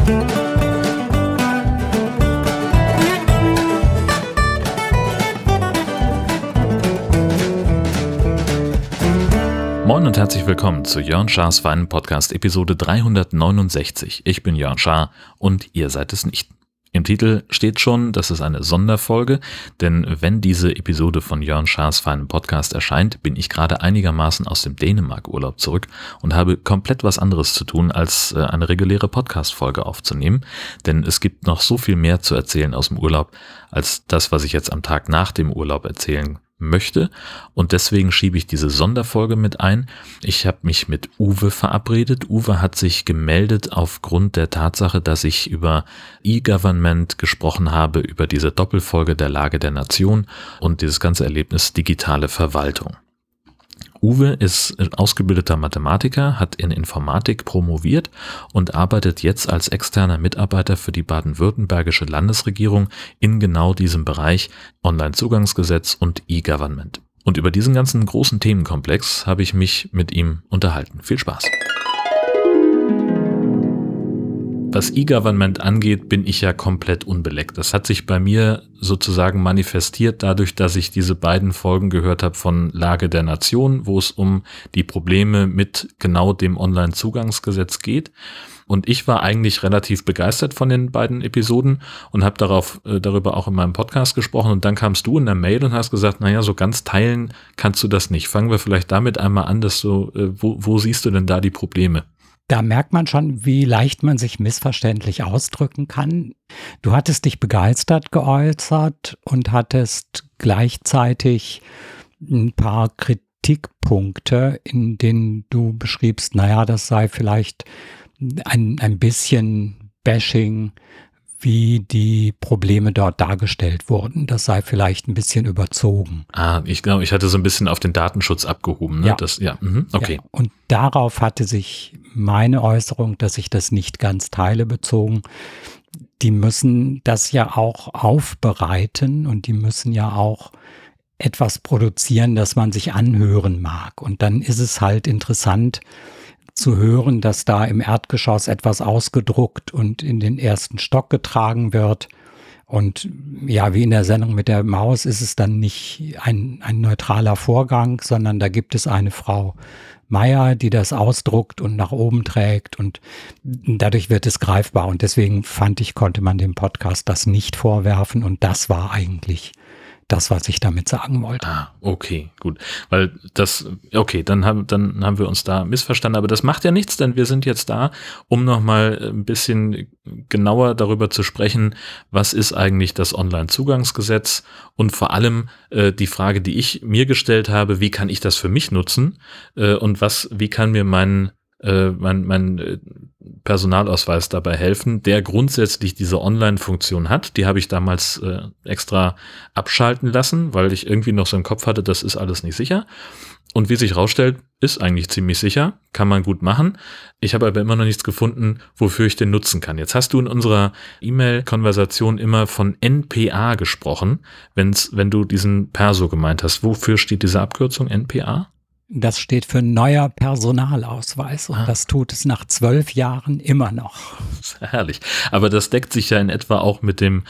Moin und herzlich willkommen zu Jörn Schars Wein-Podcast Episode 369. Ich bin Jörn Schaar und ihr seid es nicht. Im Titel steht schon, das ist eine Sonderfolge, denn wenn diese Episode von Jörn Schars feinen Podcast erscheint, bin ich gerade einigermaßen aus dem Dänemark-Urlaub zurück und habe komplett was anderes zu tun, als eine reguläre Podcast-Folge aufzunehmen, denn es gibt noch so viel mehr zu erzählen aus dem Urlaub, als das, was ich jetzt am Tag nach dem Urlaub erzählen möchte, und deswegen schiebe ich diese Sonderfolge mit ein. Ich habe mich mit Uwe verabredet. Uwe hat sich gemeldet aufgrund der Tatsache, dass ich über E-Government gesprochen habe, über diese Doppelfolge der Lage der Nation und dieses ganze Erlebnis digitale Verwaltung. Uwe ist ausgebildeter Mathematiker, hat in Informatik promoviert und arbeitet jetzt als externer Mitarbeiter für die baden-württembergische Landesregierung in genau diesem Bereich Onlinezugangsgesetz und E-Government. Und über diesen ganzen großen Themenkomplex habe ich mich mit ihm unterhalten. Viel Spaß! Was E-Government angeht, bin ich ja komplett unbeleckt. Das hat sich bei mir sozusagen manifestiert dadurch, dass ich diese beiden Folgen gehört habe von Lage der Nation, wo es um die Probleme mit genau dem Onlinezugangsgesetz geht. Und ich war eigentlich relativ begeistert von den beiden Episoden und habe darüber auch in meinem Podcast gesprochen. Und dann kamst du in der Mail und hast gesagt, naja, so ganz teilen kannst du das nicht. Fangen wir vielleicht damit einmal an, dass wo siehst du denn da die Probleme? Da merkt man schon, wie leicht man sich missverständlich ausdrücken kann. Du hattest dich begeistert geäußert und hattest gleichzeitig ein paar Kritikpunkte, in denen du beschriebst, naja, das sei vielleicht ein bisschen Bashing, wie die Probleme dort dargestellt wurden. Das sei vielleicht ein bisschen überzogen. Ich glaube, ich hatte so ein bisschen auf den Datenschutz abgehoben. Ne? Ja. Okay. Ja. Und darauf hatte sich meine Äußerung, dass ich das nicht ganz teile, bezogen. Die müssen das ja auch aufbereiten und die müssen ja auch etwas produzieren, das man sich anhören mag. Und dann ist es halt interessant zu hören, dass da im Erdgeschoss etwas ausgedruckt und in den ersten Stock getragen wird. Und ja, wie in der Sendung mit der Maus ist es dann nicht ein neutraler Vorgang, sondern da gibt es eine Frau Meier, die das ausdruckt und nach oben trägt, und dadurch wird es greifbar. Und deswegen fand ich, konnte man dem Podcast das nicht vorwerfen, und das war eigentlich das, was ich damit sagen wollte. Okay, gut. Weil dann haben wir uns da missverstanden, aber das macht ja nichts, denn wir sind jetzt da, um nochmal ein bisschen genauer darüber zu sprechen, was ist eigentlich das Onlinezugangsgesetz, und vor allem die Frage, die ich mir gestellt habe, wie kann ich das für mich nutzen und wie kann mir mein Personalausweis dabei helfen, der grundsätzlich diese Online-Funktion hat. Die habe ich damals extra abschalten lassen, weil ich irgendwie noch so im Kopf hatte, das ist alles nicht sicher. Und wie sich rausstellt, ist eigentlich ziemlich sicher, kann man gut machen. Ich habe aber immer noch nichts gefunden, wofür ich den nutzen kann. Jetzt hast du in unserer E-Mail-Konversation immer von NPA gesprochen, wenn du diesen Perso gemeint hast. Wofür steht diese Abkürzung NPA? Das steht für neuer Personalausweis, und das tut es nach 12 Jahren immer noch. Herrlich. Aber das deckt sich ja in etwa auch mit dem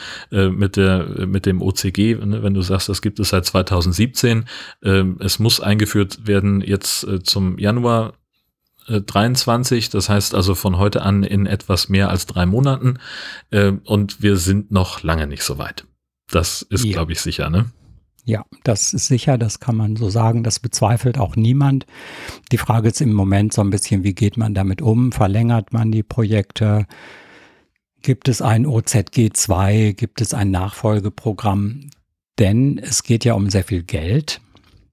OCG, ne? Wenn du sagst, das gibt es seit 2017. Es muss eingeführt werden jetzt zum Januar 23, das heißt also von heute an in etwas mehr als 3 Monaten, und wir sind noch lange nicht so weit. Das ist, glaube ich, sicher, ne? Ja, das ist sicher, das kann man so sagen, das bezweifelt auch niemand. Die Frage ist im Moment so ein bisschen, wie geht man damit um? Verlängert man die Projekte? Gibt es ein OZG 2? Gibt es ein Nachfolgeprogramm? Denn es geht ja um sehr viel Geld,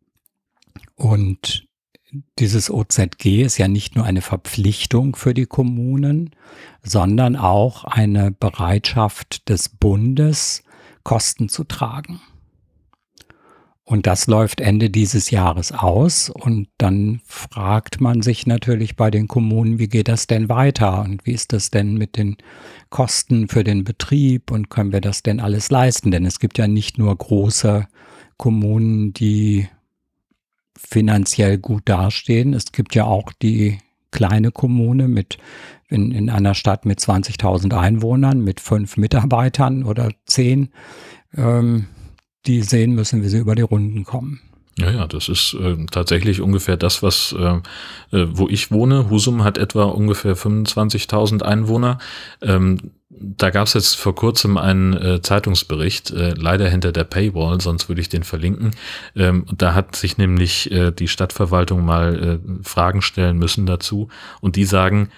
und dieses OZG ist ja nicht nur eine Verpflichtung für die Kommunen, sondern auch eine Bereitschaft des Bundes, Kosten zu tragen. Und das läuft Ende dieses Jahres aus, und dann fragt man sich natürlich bei den Kommunen, wie geht das denn weiter und wie ist das denn mit den Kosten für den Betrieb und können wir das denn alles leisten? Denn es gibt ja nicht nur große Kommunen, die finanziell gut dastehen, es gibt ja auch die kleine Kommune in einer Stadt mit 20.000 Einwohnern, mit 5 Mitarbeitern oder 10, die sehen müssen, wie sie über die Runden kommen. Ja, das ist tatsächlich ungefähr das, wo ich wohne. Husum hat etwa ungefähr 25.000 Einwohner. Da gab es jetzt vor kurzem einen Zeitungsbericht, leider hinter der Paywall, sonst würde ich den verlinken. Da hat sich nämlich die Stadtverwaltung mal Fragen stellen müssen dazu, und die sagen,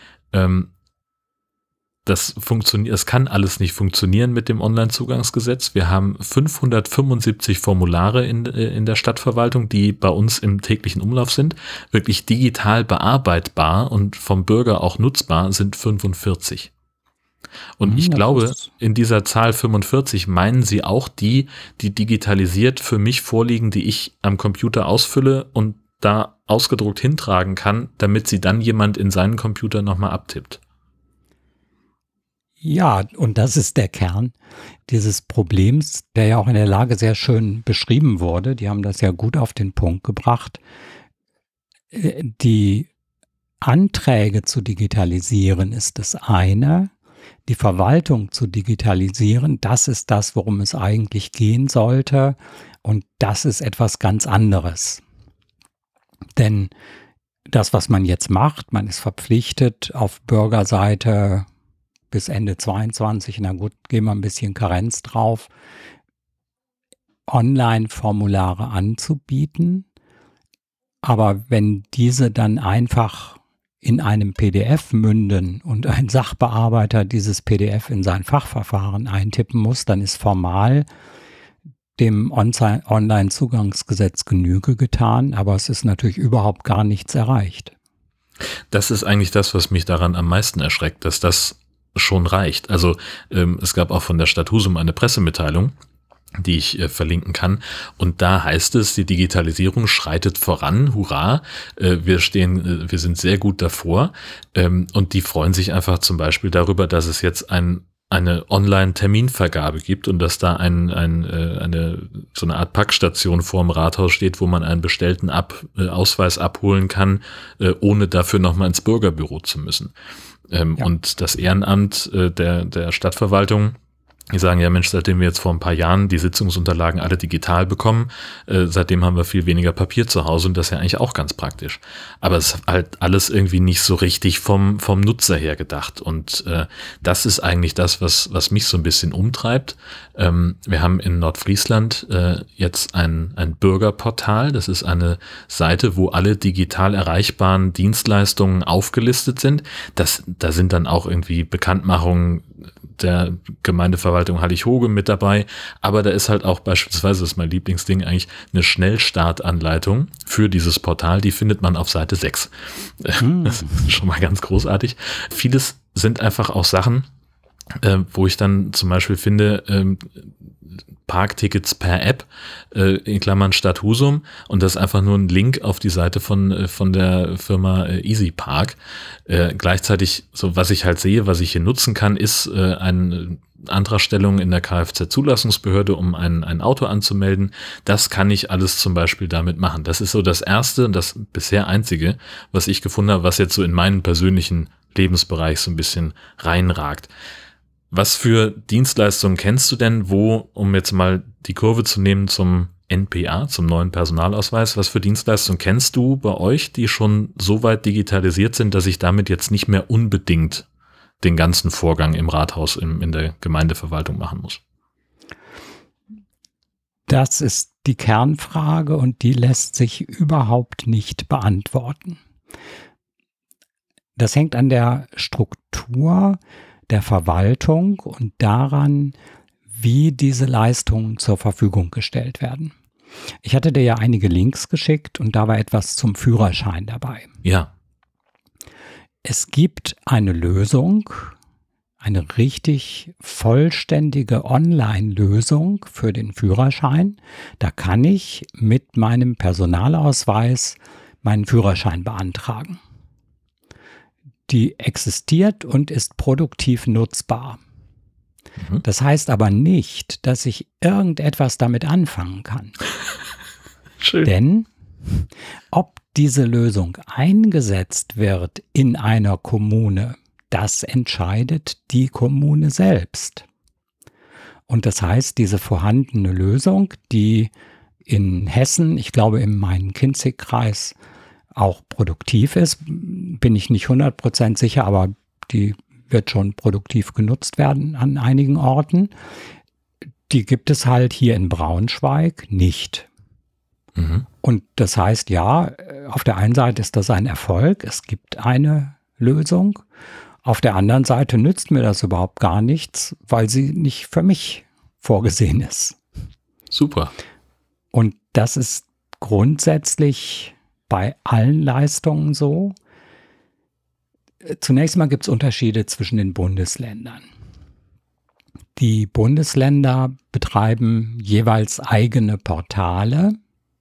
es kann alles nicht funktionieren mit dem Onlinezugangsgesetz. Wir haben 575 Formulare in der Stadtverwaltung, die bei uns im täglichen Umlauf sind. Wirklich digital bearbeitbar und vom Bürger auch nutzbar sind 45. Und ich glaube, in dieser Zahl 45 meinen sie auch die digitalisiert für mich vorliegen, die ich am Computer ausfülle und da ausgedruckt hintragen kann, damit sie dann jemand in seinen Computer nochmal abtippt. Ja, und das ist der Kern dieses Problems, der ja auch in der Lage sehr schön beschrieben wurde. Die haben das ja gut auf den Punkt gebracht. Die Anträge zu digitalisieren ist das eine. Die Verwaltung zu digitalisieren, das ist das, worum es eigentlich gehen sollte. Und das ist etwas ganz anderes. Denn das, was man jetzt macht, man ist verpflichtet, auf Bürgerseite bis Ende 22, na gut, gehen wir ein bisschen Karenz drauf, Online-Formulare anzubieten. Aber wenn diese dann einfach in einem PDF münden und ein Sachbearbeiter dieses PDF in sein Fachverfahren eintippen muss, dann ist formal dem Online-Zugangsgesetz Genüge getan, aber es ist natürlich überhaupt gar nichts erreicht. Das ist eigentlich das, was mich daran am meisten erschreckt, dass das schon reicht. Also es gab auch von der Stadt Husum eine Pressemitteilung, die ich verlinken kann. Und da heißt es, die Digitalisierung schreitet voran, hurra, wir sind sehr gut davor. Und die freuen sich einfach zum Beispiel darüber, dass es jetzt eine Online-Terminvergabe gibt und dass da so eine Art Packstation vorm Rathaus steht, wo man einen bestellten Ausweis abholen kann, ohne dafür nochmal ins Bürgerbüro zu müssen. Ja. Und das Ehrenamt der Stadtverwaltung, die sagen, ja Mensch, seitdem wir jetzt vor ein paar Jahren die Sitzungsunterlagen alle digital bekommen, seitdem haben wir viel weniger Papier zu Hause, und das ist ja eigentlich auch ganz praktisch. Aber es ist halt alles irgendwie nicht so richtig vom Nutzer her gedacht. Und das ist eigentlich das, was mich so ein bisschen umtreibt. Wir haben in Nordfriesland jetzt ein Bürgerportal. Das ist eine Seite, wo alle digital erreichbaren Dienstleistungen aufgelistet sind. Da sind dann auch irgendwie Bekanntmachungen der Gemeindeverwaltung Hallig-Hoge mit dabei, aber da ist halt auch beispielsweise, das ist mein Lieblingsding eigentlich, eine Schnellstartanleitung für dieses Portal, die findet man auf Seite 6. Das ist schon mal ganz großartig. Vieles sind einfach auch Sachen, wo ich dann zum Beispiel finde, Parktickets per App, in Klammern Stadt Husum, und das ist einfach nur ein Link auf die Seite von der Firma EasyPark. Gleichzeitig, so was ich halt sehe, was ich hier nutzen kann, ist eine Antragstellung in der Kfz-Zulassungsbehörde, um ein Auto anzumelden. Das kann ich alles zum Beispiel damit machen. Das ist so das erste und das bisher einzige, was ich gefunden habe, was jetzt so in meinen persönlichen Lebensbereich so ein bisschen reinragt. Was für Dienstleistungen kennst du denn, um jetzt mal die Kurve zu nehmen zum NPA, zum neuen Personalausweis, was für Dienstleistungen kennst du bei euch, die schon so weit digitalisiert sind, dass ich damit jetzt nicht mehr unbedingt den ganzen Vorgang im Rathaus, in der Gemeindeverwaltung machen muss? Das ist die Kernfrage und die lässt sich überhaupt nicht beantworten. Das hängt an der Struktur der Verwaltung und daran, wie diese Leistungen zur Verfügung gestellt werden. Ich hatte dir ja einige Links geschickt und da war etwas zum Führerschein dabei. Ja. Es gibt eine Lösung, eine richtig vollständige Online-Lösung für den Führerschein. Da kann ich mit meinem Personalausweis meinen Führerschein beantragen. Die existiert und ist produktiv nutzbar. Das heißt aber nicht, dass ich irgendetwas damit anfangen kann. Schön. Denn Ob diese Lösung eingesetzt wird in einer Kommune, das entscheidet die Kommune selbst. Und das heißt, diese vorhandene Lösung, die in Hessen, ich glaube im Main-Kinzig-Kreis, auch produktiv ist, bin ich nicht 100% sicher, aber die wird schon produktiv genutzt werden an einigen Orten. Die gibt es halt hier in Braunschweig nicht. Mhm. Und das heißt, ja, auf der einen Seite ist das ein Erfolg, es gibt eine Lösung. Auf der anderen Seite nützt mir das überhaupt gar nichts, weil sie nicht für mich vorgesehen ist. Super. Und das ist grundsätzlich bei allen Leistungen so. Zunächst mal gibt es Unterschiede zwischen den Bundesländern. Die Bundesländer betreiben jeweils eigene Portale.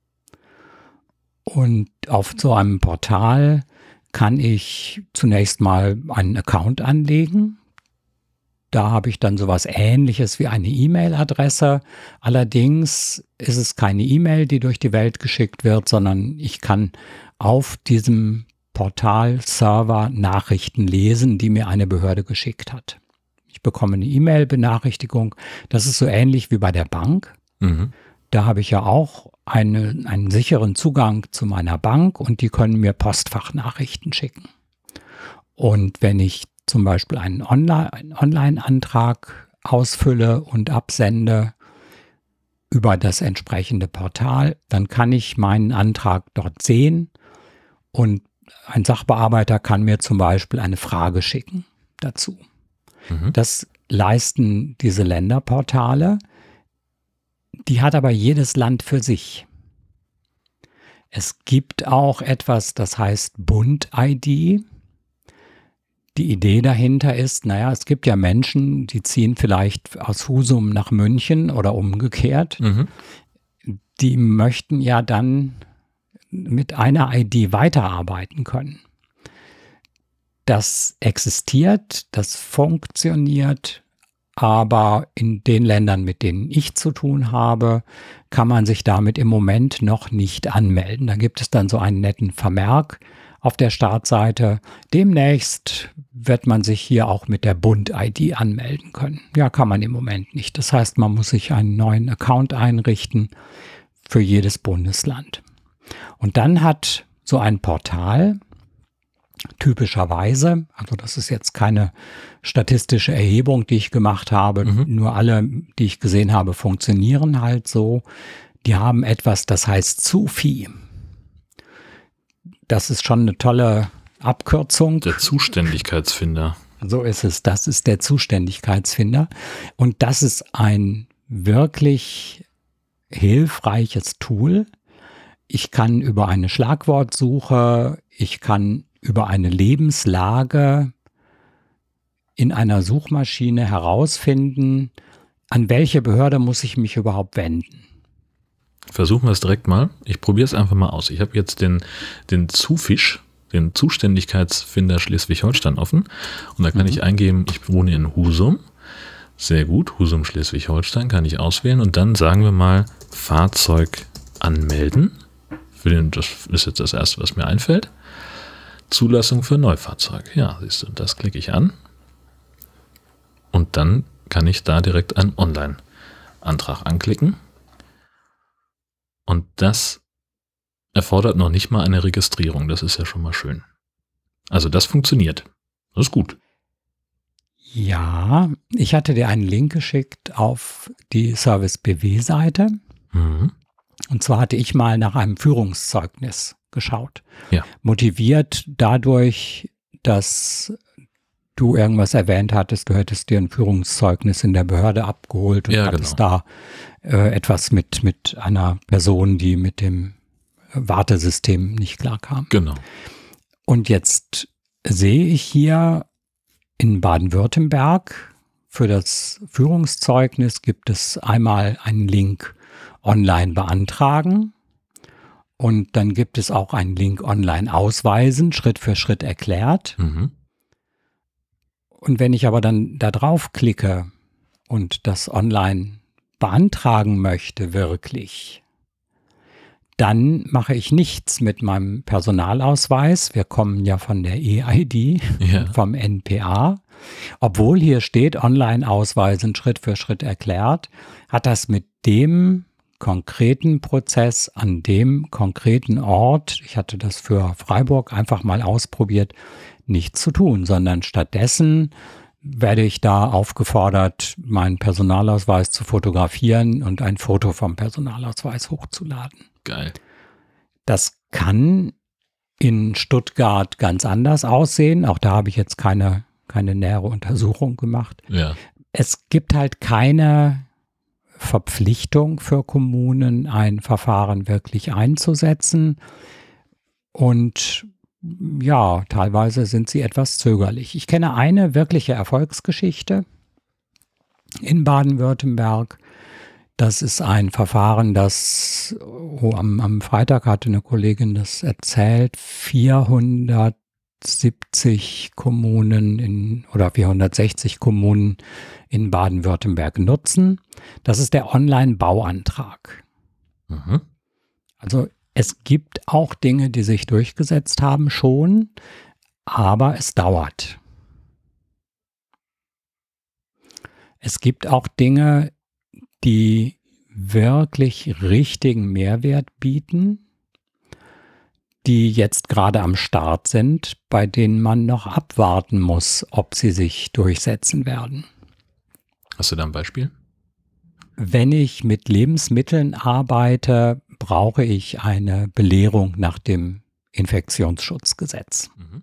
Und auf so einem Portal kann ich zunächst mal einen Account anlegen. Da habe ich dann sowas Ähnliches wie eine E-Mail-Adresse. Allerdings ist es keine E-Mail, die durch die Welt geschickt wird, sondern ich kann auf diesem Portal-Server Nachrichten lesen, die mir eine Behörde geschickt hat. Ich bekomme eine E-Mail-Benachrichtigung. Das ist so ähnlich wie bei der Bank. Mhm. Da habe ich ja auch einen sicheren Zugang zu meiner Bank und die können mir Postfachnachrichten schicken. Und wenn ich zum Beispiel einen Online-Antrag ausfülle und absende über das entsprechende Portal, dann kann ich meinen Antrag dort sehen und ein Sachbearbeiter kann mir zum Beispiel eine Frage schicken dazu. Mhm. Das leisten diese Länderportale. Die hat aber jedes Land für sich. Es gibt auch etwas, das heißt Bund-ID. Die Idee dahinter ist, naja, es gibt ja Menschen, die ziehen vielleicht aus Husum nach München oder umgekehrt. Mhm. Die möchten ja dann mit einer ID weiterarbeiten können. Das existiert, das funktioniert, aber in den Ländern, mit denen ich zu tun habe, kann man sich damit im Moment noch nicht anmelden. Da gibt es dann so einen netten Vermerk auf der Startseite. Demnächst wird man sich hier auch mit der Bund-ID anmelden können. Ja, kann man im Moment nicht. Das heißt, man muss sich einen neuen Account einrichten für jedes Bundesland. Und dann hat so ein Portal typischerweise, also das ist jetzt keine statistische Erhebung, die ich gemacht habe, nur alle, die ich gesehen habe, funktionieren halt so. Die haben etwas, das heißt ZUFI. Das ist schon eine tolle Abkürzung. Der Zuständigkeitsfinder. So ist es. Das ist der Zuständigkeitsfinder. Und das ist ein wirklich hilfreiches Tool. Ich kann über eine Schlagwortsuche, ich kann über eine Lebenslage in einer Suchmaschine herausfinden, an welche Behörde muss ich mich überhaupt wenden. Versuchen wir es direkt mal. Ich probiere es einfach mal aus. Ich habe jetzt den ZUFisch, den Zuständigkeitsfinder Schleswig-Holstein offen. Und da kann ich eingeben, ich wohne in Husum. Sehr gut, Husum Schleswig-Holstein kann ich auswählen. Und dann sagen wir mal Fahrzeug anmelden. Das ist jetzt das Erste, was mir einfällt. Zulassung für Neufahrzeuge. Ja, siehst du, das klicke ich an. Und dann kann ich da direkt einen Online-Antrag anklicken. Und das erfordert noch nicht mal eine Registrierung. Das ist ja schon mal schön. Also das funktioniert. Das ist gut. Ja, ich hatte dir einen Link geschickt auf die Service BW-Seite. Mhm. Und zwar hatte ich mal nach einem Führungszeugnis geschaut. Ja. Motiviert dadurch, dass du irgendwas erwähnt hattest, du hättest dir ein Führungszeugnis in der Behörde abgeholt und hattest da etwas mit einer Person, die mit dem Wartesystem nicht klarkam. Genau. Und jetzt sehe ich hier in Baden-Württemberg für das Führungszeugnis gibt es einmal einen Link online beantragen. Und dann gibt es auch einen Link online ausweisen, Schritt für Schritt erklärt. Mhm. Und wenn ich aber dann da drauf klicke und das online beantragen möchte wirklich, dann mache ich nichts mit meinem Personalausweis. Wir kommen ja von der EID, vom NPA. Obwohl hier steht, Online-Ausweisen Schritt für Schritt erklärt, hat das mit dem konkreten Prozess an dem konkreten Ort, ich hatte das für Freiburg einfach mal ausprobiert, nichts zu tun, sondern stattdessen werde ich da aufgefordert, meinen Personalausweis zu fotografieren und ein Foto vom Personalausweis hochzuladen. Geil. Das kann in Stuttgart ganz anders aussehen. Auch da habe ich jetzt keine nähere Untersuchung gemacht. Ja. Es gibt halt keine Verpflichtung für Kommunen, ein Verfahren wirklich einzusetzen. Und ja, teilweise sind sie etwas zögerlich. Ich kenne eine wirkliche Erfolgsgeschichte in Baden-Württemberg. Das ist ein Verfahren, das am Freitag hatte eine Kollegin das erzählt, 470 Kommunen oder 460 Kommunen in Baden-Württemberg nutzen. Das ist der Online-Bauantrag. Mhm. Also es gibt auch Dinge, die sich durchgesetzt haben schon, aber es dauert. Es gibt auch Dinge, die wirklich richtigen Mehrwert bieten, die jetzt gerade am Start sind, bei denen man noch abwarten muss, ob sie sich durchsetzen werden. Hast du da ein Beispiel? Wenn ich mit Lebensmitteln arbeite, brauche ich eine Belehrung nach dem Infektionsschutzgesetz. Mhm.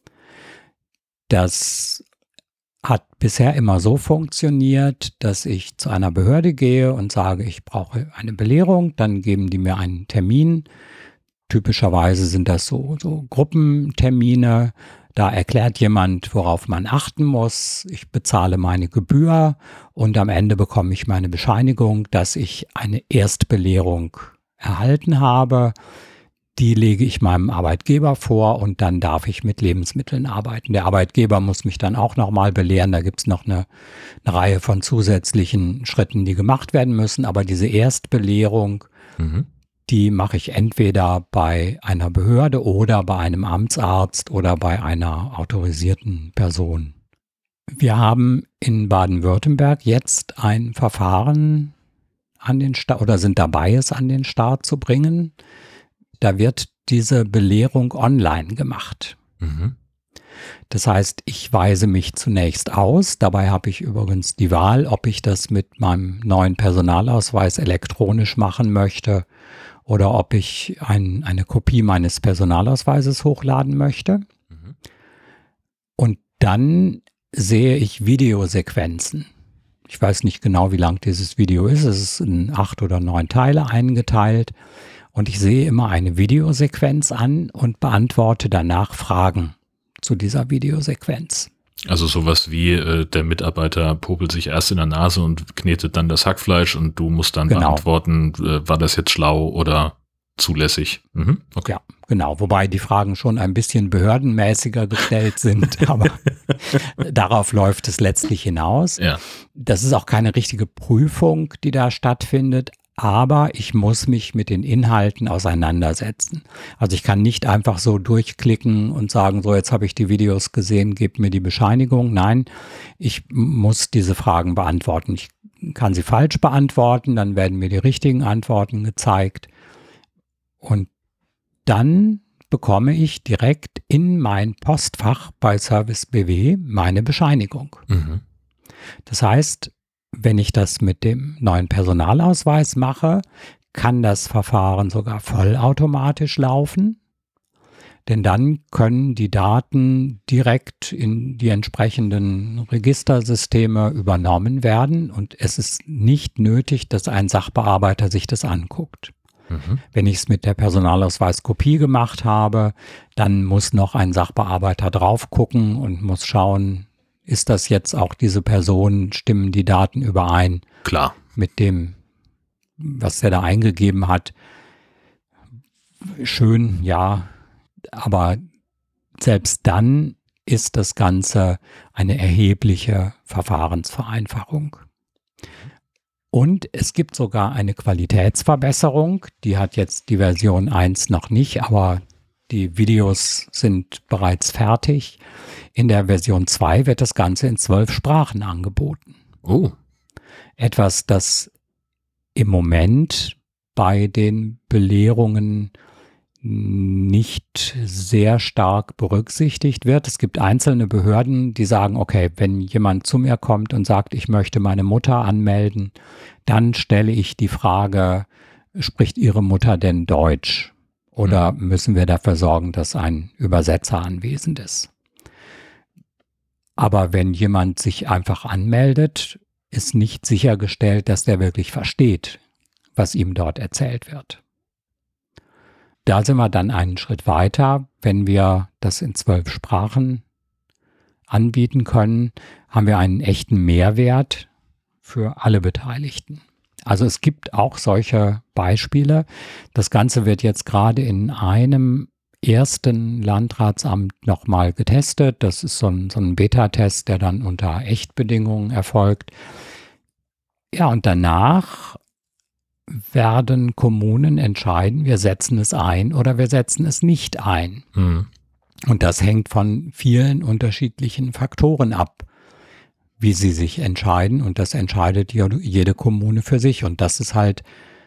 Das hat bisher immer so funktioniert, dass ich zu einer Behörde gehe und sage, ich brauche eine Belehrung, dann geben die mir einen Termin. Typischerweise sind das so Gruppentermine. Da erklärt jemand, worauf man achten muss. Ich bezahle meine Gebühr und am Ende bekomme ich meine Bescheinigung, dass ich eine Erstbelehrung erhalten habe. Die lege ich meinem Arbeitgeber vor und dann darf ich mit Lebensmitteln arbeiten. Der Arbeitgeber muss mich dann auch nochmal belehren. Da gibt es noch eine Reihe von zusätzlichen Schritten, die gemacht werden müssen. Aber diese Erstbelehrung, die mache ich entweder bei einer Behörde oder bei einem Amtsarzt oder bei einer autorisierten Person. Wir haben in Baden-Württemberg jetzt ein Verfahren an den Start oder sind dabei, es an den Start zu bringen. Da wird diese Belehrung online gemacht. Mhm. Das heißt, ich weise mich zunächst aus. Dabei habe ich übrigens die Wahl, ob ich das mit meinem neuen Personalausweis elektronisch machen möchte oder ob ich eine Kopie meines Personalausweises hochladen möchte. Mhm. Und dann sehe ich Videosequenzen. Ich weiß nicht genau, wie lang dieses Video ist. Es ist in 8 oder 9 Teile eingeteilt. Und ich sehe immer eine Videosequenz an und beantworte danach Fragen zu dieser Videosequenz. Also sowas wie der Mitarbeiter popelt sich erst in der Nase und knetet dann das Hackfleisch und du musst dann beantworten, war das jetzt schlau oder zulässig? Mhm. Okay. Ja, genau. Wobei die Fragen schon ein bisschen behördenmäßiger gestellt sind, aber darauf läuft es letztlich hinaus. Ja. Das ist auch keine richtige Prüfung, die da stattfindet. Aber ich muss mich mit den Inhalten auseinandersetzen. Also ich kann nicht einfach so durchklicken und sagen, so jetzt habe ich die Videos gesehen, gebt mir die Bescheinigung. Nein, ich muss diese Fragen beantworten. Ich kann sie falsch beantworten, dann werden mir die richtigen Antworten gezeigt. Und dann bekomme ich direkt in mein Postfach bei Service BW meine Bescheinigung. Mhm. Das heißt, wenn ich das mit dem neuen Personalausweis mache, kann das Verfahren sogar vollautomatisch laufen, denn dann können die Daten direkt in die entsprechenden Registersysteme übernommen werden und es ist nicht nötig, dass ein Sachbearbeiter sich das anguckt. Mhm. Wenn ich es mit der Personalausweiskopie gemacht habe, dann muss noch ein Sachbearbeiter drauf gucken und muss schauen, ist das jetzt auch diese Person, stimmen die Daten überein? Klar. Mit dem, was er da eingegeben hat. Schön, ja, aber selbst dann ist das Ganze eine erhebliche Verfahrensvereinfachung. Und es gibt sogar eine Qualitätsverbesserung. Die hat jetzt die Version 1 noch nicht, aber die Videos sind bereits fertig. In der Version 2 wird das Ganze in 12 Sprachen angeboten. Oh. Etwas, das im Moment bei den Belehrungen nicht sehr stark berücksichtigt wird. Es gibt einzelne Behörden, die sagen, okay, wenn jemand zu mir kommt und sagt, ich möchte meine Mutter anmelden, dann stelle ich die Frage, spricht Ihre Mutter denn Deutsch? Oder müssen wir dafür sorgen, dass ein Übersetzer anwesend ist? Aber wenn jemand sich einfach anmeldet, ist nicht sichergestellt, dass der wirklich versteht, was ihm dort erzählt wird. Da sind wir dann einen Schritt weiter. Wenn wir das in 12 Sprachen anbieten können, haben wir einen echten Mehrwert für alle Beteiligten. Also es gibt auch solche Beispiele. Das Ganze wird jetzt gerade in einem ersten Landratsamt nochmal getestet. Das ist so ein Beta-Test, der dann unter Echtbedingungen erfolgt. Ja, und danach werden Kommunen entscheiden, wir setzen es ein oder wir setzen es nicht ein. Mhm. Und das hängt von vielen unterschiedlichen Faktoren ab, wie sie sich entscheiden. Und das entscheidet jede Kommune für sich. Und das ist halt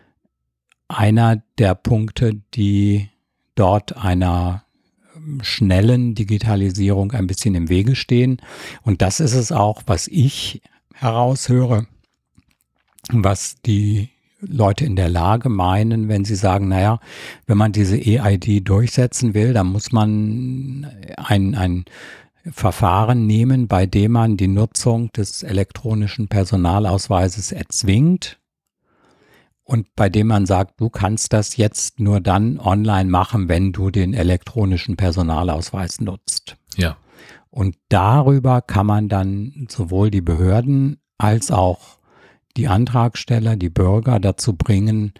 einer der Punkte, die dort einer schnellen Digitalisierung ein bisschen im Wege stehen. Und das ist es auch, was ich heraushöre, was die Leute in der Lage meinen, wenn sie sagen, naja, wenn man diese EID durchsetzen will, dann muss man ein Verfahren nehmen, bei dem man die Nutzung des elektronischen Personalausweises erzwingt und bei dem man sagt, du kannst das jetzt nur dann online machen, wenn du den elektronischen Personalausweis nutzt. Ja. Und darüber kann man dann sowohl die Behörden als auch die Antragsteller, die Bürger dazu bringen,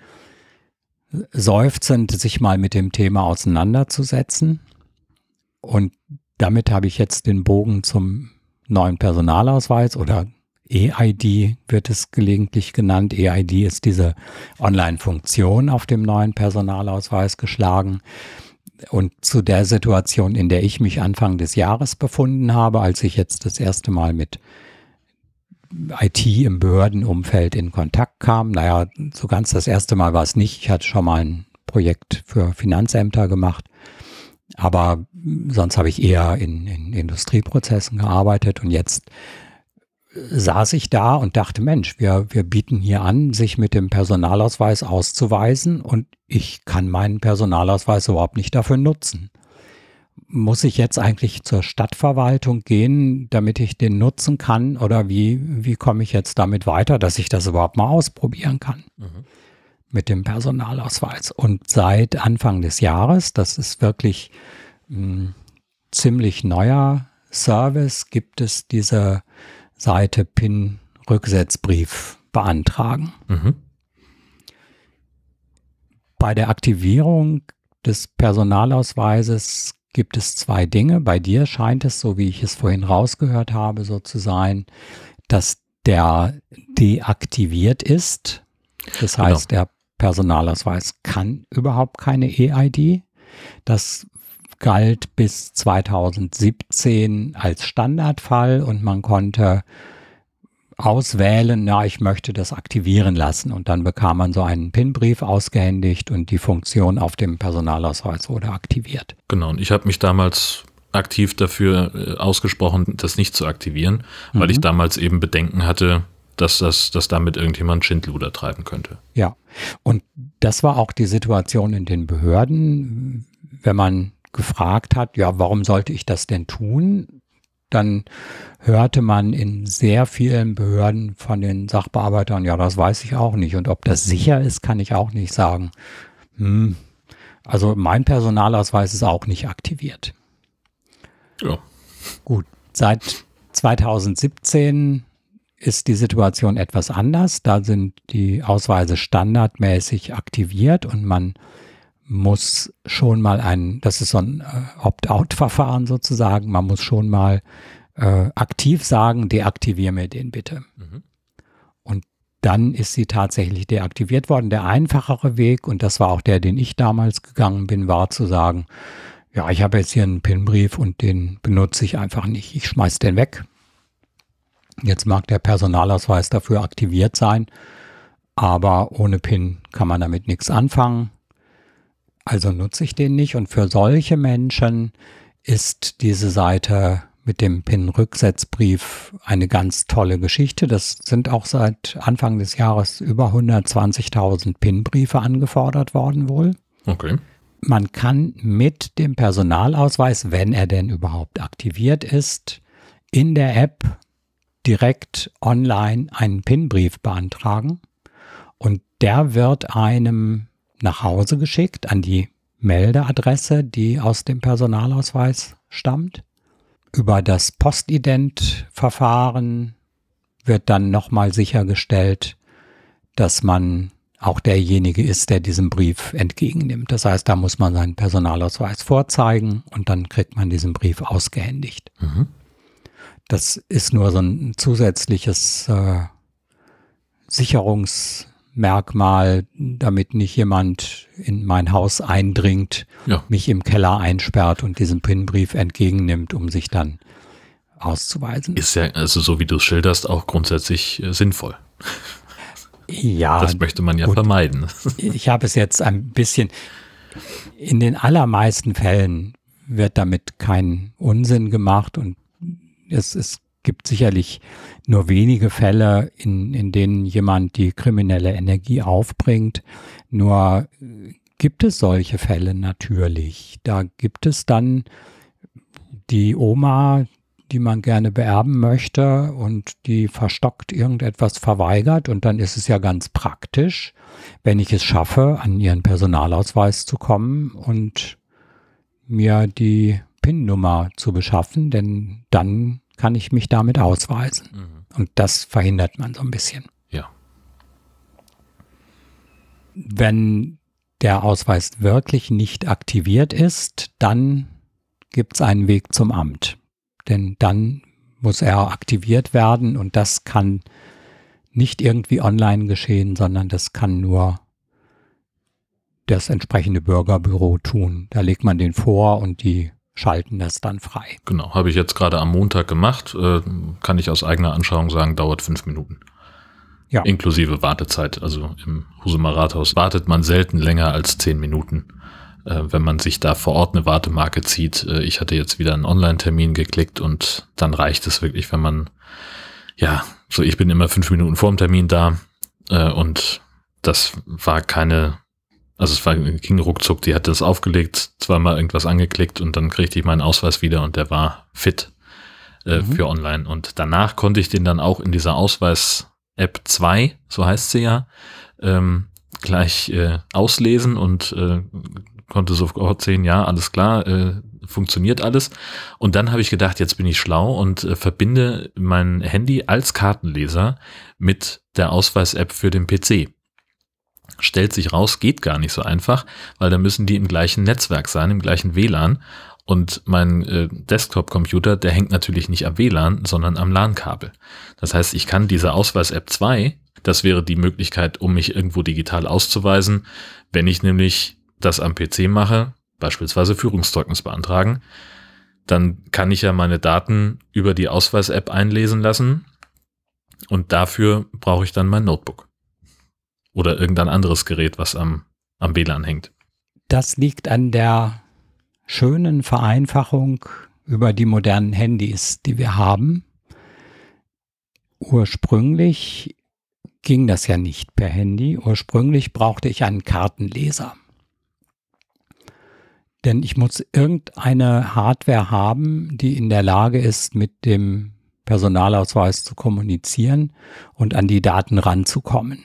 seufzend sich mal mit dem Thema auseinanderzusetzen. Und damit habe ich jetzt den Bogen zum neuen Personalausweis oder EID wird es gelegentlich genannt. EID ist diese Online-Funktion auf dem neuen Personalausweis geschlagen. Und zu der Situation, in der ich mich Anfang des Jahres befunden habe, als ich jetzt das erste Mal mit IT im Behördenumfeld in Kontakt kam. Naja, so ganz das erste Mal war es nicht. Ich hatte schon mal ein Projekt für Finanzämter gemacht, aber sonst habe ich eher in Industrieprozessen gearbeitet und jetzt saß ich da und dachte, Mensch, wir bieten hier an, sich mit dem Personalausweis auszuweisen und ich kann meinen Personalausweis überhaupt nicht dafür nutzen. Muss ich jetzt eigentlich zur Stadtverwaltung gehen, damit ich den nutzen kann? Oder wie komme ich jetzt damit weiter, dass ich das überhaupt mal ausprobieren kann mit dem Personalausweis? Und seit Anfang des Jahres, das ist wirklich ziemlich neuer Service, gibt es diese Seite PIN-Rücksetzbrief beantragen. Mhm. Bei der Aktivierung des Personalausweises gibt es 2 Dinge. Bei dir scheint es, so wie ich es vorhin rausgehört habe, so zu sein, dass der deaktiviert ist. Das heißt, der Personalausweis kann überhaupt keine EID. Das galt bis 2017 als Standardfall und man konnte auswählen, ja, ich möchte das aktivieren lassen und dann bekam man so einen PIN-Brief ausgehändigt und die Funktion auf dem Personalausweis wurde aktiviert. Genau, und ich habe mich damals aktiv dafür ausgesprochen, das nicht zu aktivieren, weil ich damals eben Bedenken hatte, dass damit irgendjemand Schindluder treiben könnte. Ja, und das war auch die Situation in den Behörden, wenn man gefragt hat, ja, warum sollte ich das denn tun? Dann hörte man in sehr vielen Behörden von den Sachbearbeitern, ja, das weiß ich auch nicht. Und ob das sicher ist, kann ich auch nicht sagen. Also mein Personalausweis ist auch nicht aktiviert. Ja. Gut, seit 2017 ist die Situation etwas anders. Da sind die Ausweise standardmäßig aktiviert und man muss schon mal das ist so ein Opt-out-Verfahren sozusagen, man muss schon mal aktiv sagen, deaktivier mir den bitte. Und dann ist sie tatsächlich deaktiviert worden. Der einfachere Weg, und das war auch der, den ich damals gegangen bin, war zu sagen, ja, ich habe jetzt hier einen PIN-Brief und den benutze ich einfach nicht. Ich schmeiß den weg. Jetzt mag der Personalausweis dafür aktiviert sein, aber ohne PIN kann man damit nichts anfangen. Also nutze ich den nicht. Und für solche Menschen ist diese Seite mit dem PIN-Rücksetzbrief eine ganz tolle Geschichte. Das sind auch seit Anfang des Jahres über 120.000 PIN-Briefe angefordert worden wohl. Okay. Man kann mit dem Personalausweis, wenn er denn überhaupt aktiviert ist, in der App direkt online einen PIN-Brief beantragen und der wird einem nach Hause geschickt an die Meldeadresse, die aus dem Personalausweis stammt. Über das Postident-Verfahren wird dann nochmal sichergestellt, dass man auch derjenige ist, der diesen Brief entgegennimmt. Das heißt, da muss man seinen Personalausweis vorzeigen und dann kriegt man diesen Brief ausgehändigt. Mhm. Das ist nur so ein zusätzliches Sicherungsmerkmal, damit nicht jemand in mein Haus eindringt, mich im Keller einsperrt und diesen PIN-Brief entgegennimmt, um sich dann auszuweisen. Ist ja, also so wie du es schilderst, auch grundsätzlich sinnvoll. Ja. Das möchte man ja vermeiden. Ich habe es jetzt ein bisschen, in den allermeisten Fällen wird damit kein Unsinn gemacht und es gibt sicherlich nur wenige Fälle, in denen jemand die kriminelle Energie aufbringt. Nur gibt es solche Fälle natürlich. Da gibt es dann die Oma, die man gerne beerben möchte und die verstockt irgendetwas verweigert und dann ist es ja ganz praktisch, wenn ich es schaffe, an ihren Personalausweis zu kommen und mir die PIN-Nummer zu beschaffen, denn dann kann ich mich damit ausweisen. Mhm. Und das verhindert man so ein bisschen. Ja. Wenn der Ausweis wirklich nicht aktiviert ist, dann gibt es einen Weg zum Amt. Denn dann muss er aktiviert werden und das kann nicht irgendwie online geschehen, sondern das kann nur das entsprechende Bürgerbüro tun. Da legt man den vor und die schalten das dann frei. Genau, habe ich jetzt gerade am Montag gemacht. Kann ich aus eigener Anschauung sagen, dauert 5 Minuten. Ja. Inklusive Wartezeit. Also im Husumer Rathaus wartet man selten länger als 10 Minuten. Wenn man sich da vor Ort eine Wartemarke zieht. Ich hatte jetzt wieder einen Online-Termin geklickt und dann reicht es wirklich, wenn man, ja, so ich bin immer 5 Minuten vor dem Termin da und das war keine, also es ging ruckzuck, die hat das aufgelegt, zweimal irgendwas angeklickt und dann kriegte ich meinen Ausweis wieder und der war fit für online und danach konnte ich den dann auch in dieser Ausweis-App 2, so heißt sie ja, gleich auslesen und konnte sofort sehen, ja, alles klar, funktioniert alles. Und dann habe ich gedacht, jetzt bin ich schlau und verbinde mein Handy als Kartenleser mit der Ausweis-App für den PC. Stellt sich raus, geht gar nicht so einfach, weil da müssen die im gleichen Netzwerk sein, im gleichen WLAN. Und mein Desktop-Computer, der hängt natürlich nicht am WLAN, sondern am LAN-Kabel. Das heißt, ich kann diese Ausweis-App 2, das wäre die Möglichkeit, um mich irgendwo digital auszuweisen, wenn ich nämlich das am PC mache, beispielsweise Führungszeugnis beantragen, dann kann ich ja meine Daten über die Ausweis-App einlesen lassen und dafür brauche ich dann mein Notebook oder irgendein anderes Gerät, was am WLAN hängt. Das liegt an der schönen Vereinfachung über die modernen Handys, die wir haben. Ursprünglich ging das ja nicht per Handy. Ursprünglich brauchte ich einen Kartenleser. Denn ich muss irgendeine Hardware haben, die in der Lage ist, mit dem Personalausweis zu kommunizieren und an die Daten ranzukommen.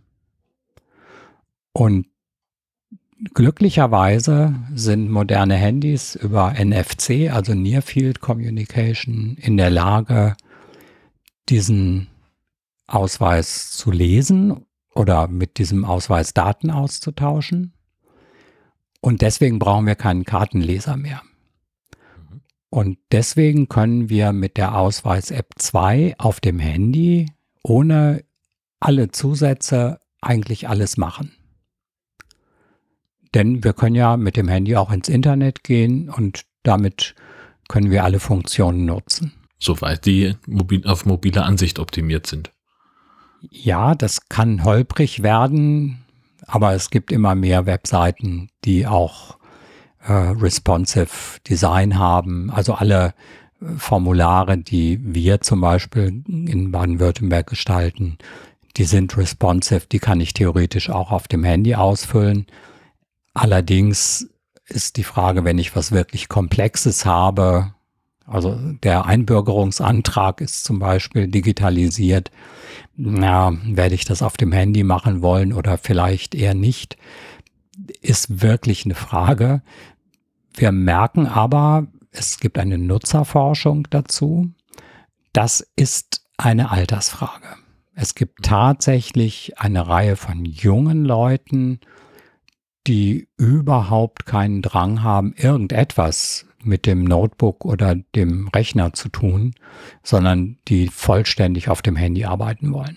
Und glücklicherweise sind moderne Handys über NFC, also Near Field Communication, in der Lage, diesen Ausweis zu lesen oder mit diesem Ausweis Daten auszutauschen. Und deswegen brauchen wir keinen Kartenleser mehr. Und deswegen können wir mit der Ausweis-App 2 auf dem Handy ohne alle Zusätze eigentlich alles machen. Denn wir können ja mit dem Handy auch ins Internet gehen und damit können wir alle Funktionen nutzen. Soweit die auf mobile Ansicht optimiert sind. Ja, das kann holprig werden, aber es gibt immer mehr Webseiten, die auch responsive Design haben. Also alle Formulare, die wir zum Beispiel in Baden-Württemberg gestalten, die sind responsive, die kann ich theoretisch auch auf dem Handy ausfüllen. Allerdings ist die Frage, wenn ich was wirklich Komplexes habe, also der Einbürgerungsantrag ist zum Beispiel digitalisiert, werde ich das auf dem Handy machen wollen oder vielleicht eher nicht, ist wirklich eine Frage. Wir merken aber, es gibt eine Nutzerforschung dazu, das ist eine Altersfrage. Es gibt tatsächlich eine Reihe von jungen Leuten, die überhaupt keinen Drang haben, irgendetwas mit dem Notebook oder dem Rechner zu tun, sondern die vollständig auf dem Handy arbeiten wollen.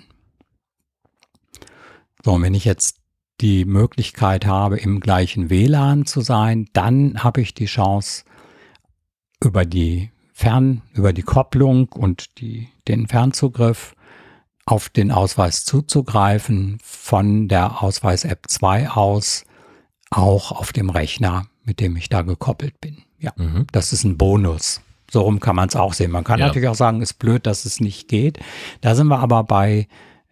So, und wenn ich jetzt die Möglichkeit habe, im gleichen WLAN zu sein, dann habe ich die Chance, über die Kopplung und den Fernzugriff auf den Ausweis zuzugreifen, von der Ausweis-App 2 aus, auch auf dem Rechner, mit dem ich da gekoppelt bin. Ja, Das ist ein Bonus. So rum kann man es auch sehen. Man kann natürlich auch sagen, ist blöd, dass es nicht geht. Da sind wir aber bei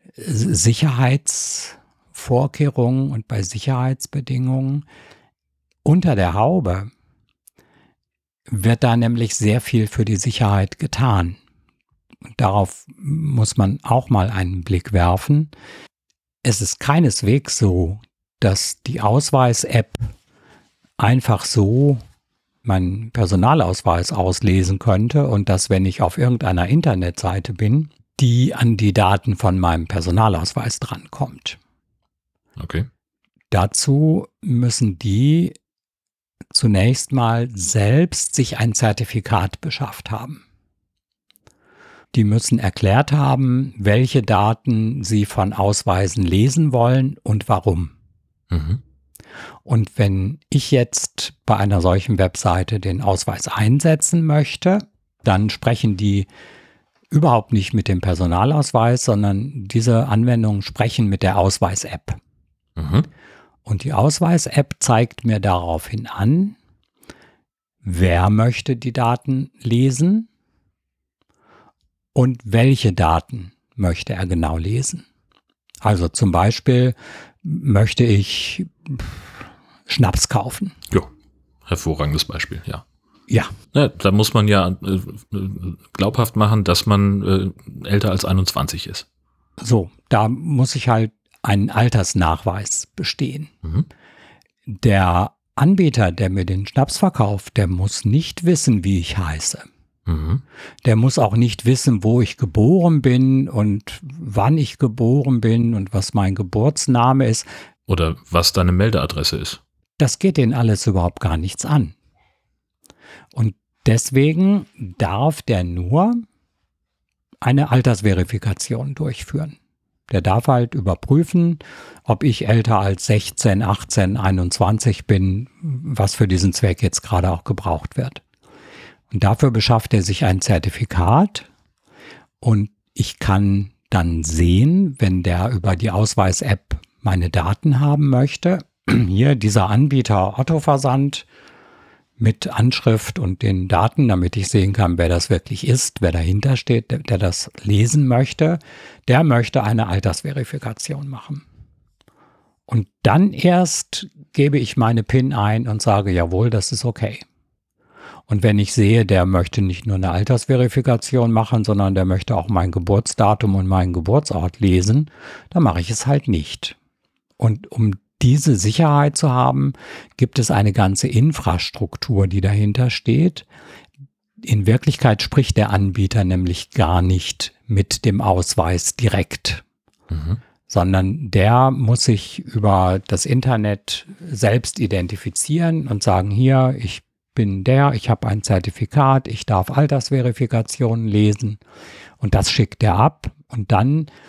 Sicherheitsvorkehrungen und bei Sicherheitsbedingungen. Unter der Haube wird da nämlich sehr viel für die Sicherheit getan. Darauf muss man auch mal einen Blick werfen. Es ist keineswegs so, dass die Ausweis-App einfach so meinen Personalausweis auslesen könnte und dass, wenn ich auf irgendeiner Internetseite bin, die an die Daten von meinem Personalausweis drankommt. Okay. Dazu müssen die zunächst mal selbst sich ein Zertifikat beschafft haben. Die müssen erklärt haben, welche Daten sie von Ausweisen lesen wollen und warum. Und wenn ich jetzt bei einer solchen Webseite den Ausweis einsetzen möchte, dann sprechen die überhaupt nicht mit dem Personalausweis, sondern diese Anwendungen sprechen mit der Ausweis-App. Und die Ausweis-App zeigt mir daraufhin an, wer möchte die Daten lesen und welche Daten möchte er genau lesen. Also zum Beispiel möchte ich Schnaps kaufen. Ja, hervorragendes Beispiel, ja. Ja. Ja, da muss man ja glaubhaft machen, dass man älter als 21 ist. So, da muss ich halt einen Altersnachweis bestehen. Der Anbieter, der mir den Schnaps verkauft, der muss nicht wissen, wie ich heiße. Der muss auch nicht wissen, wo ich geboren bin und wann ich geboren bin und was mein Geburtsname ist. Oder was deine Meldeadresse ist. Das geht denen alles überhaupt gar nichts an. Und deswegen darf der nur eine Altersverifikation durchführen. Der darf halt überprüfen, ob ich älter als 16, 18, 21 bin, was für diesen Zweck jetzt gerade auch gebraucht wird. Und dafür beschafft er sich ein Zertifikat und ich kann dann sehen, wenn der über die Ausweis-App meine Daten haben möchte, hier dieser Anbieter Otto Versand mit Anschrift und den Daten, damit ich sehen kann, wer das wirklich ist, wer dahinter steht, der das lesen möchte, der möchte eine Altersverifikation machen. Und dann erst gebe ich meine PIN ein und sage, jawohl, das ist okay. Und wenn ich sehe, der möchte nicht nur eine Altersverifikation machen, sondern der möchte auch mein Geburtsdatum und meinen Geburtsort lesen, dann mache ich es halt nicht. Und um diese Sicherheit zu haben, gibt es eine ganze Infrastruktur, die dahinter steht. In Wirklichkeit spricht der Anbieter nämlich gar nicht mit dem Ausweis direkt, sondern der muss sich über das Internet selbst identifizieren und sagen, hier, ich bin ich habe ein Zertifikat, ich darf Altersverifikationen lesen und das schickt er ab und dann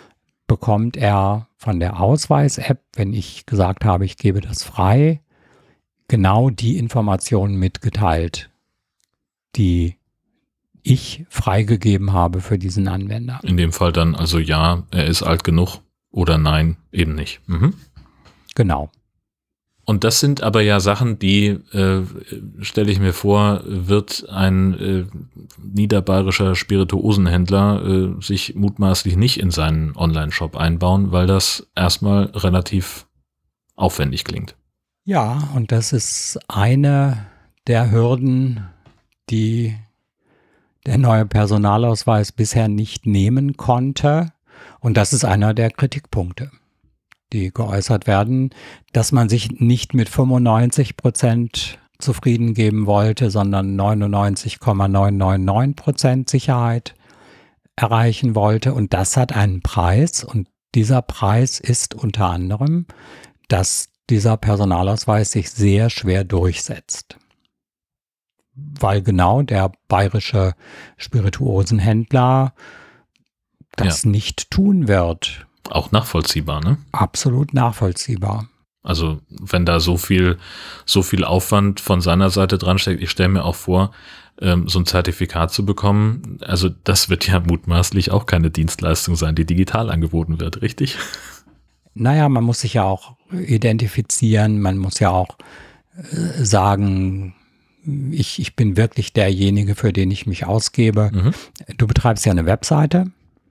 bekommt er von der Ausweis-App, wenn ich gesagt habe, ich gebe das frei, genau die Informationen mitgeteilt, die ich freigegeben habe für diesen Anwender. In dem Fall dann also ja, er ist alt genug oder nein, eben nicht. Mhm. Genau. Und das sind aber ja Sachen, die, stelle ich mir vor, wird ein niederbayerischer Spirituosenhändler sich mutmaßlich nicht in seinen Online-Shop einbauen, weil das erstmal relativ aufwendig klingt. Ja, und das ist eine der Hürden, die der neue Personalausweis bisher nicht nehmen konnte. Und das ist einer der Kritikpunkte, die geäußert werden, dass man sich nicht mit 95% zufrieden geben wollte, sondern 99,999% Sicherheit erreichen wollte. Und das hat einen Preis. Und dieser Preis ist unter anderem, dass dieser Personalausweis sich sehr schwer durchsetzt. Weil genau der bayerische Spirituosenhändler das nicht tun wird. Auch nachvollziehbar, ne? Absolut nachvollziehbar. Also wenn da so viel Aufwand von seiner Seite dran steckt, ich stelle mir auch vor, so ein Zertifikat zu bekommen, also das wird ja mutmaßlich auch keine Dienstleistung sein, die digital angeboten wird, richtig? Naja, man muss sich ja auch identifizieren, man muss ja auch sagen, ich bin wirklich derjenige, für den ich mich ausgebe. Mhm. Du betreibst ja eine Webseite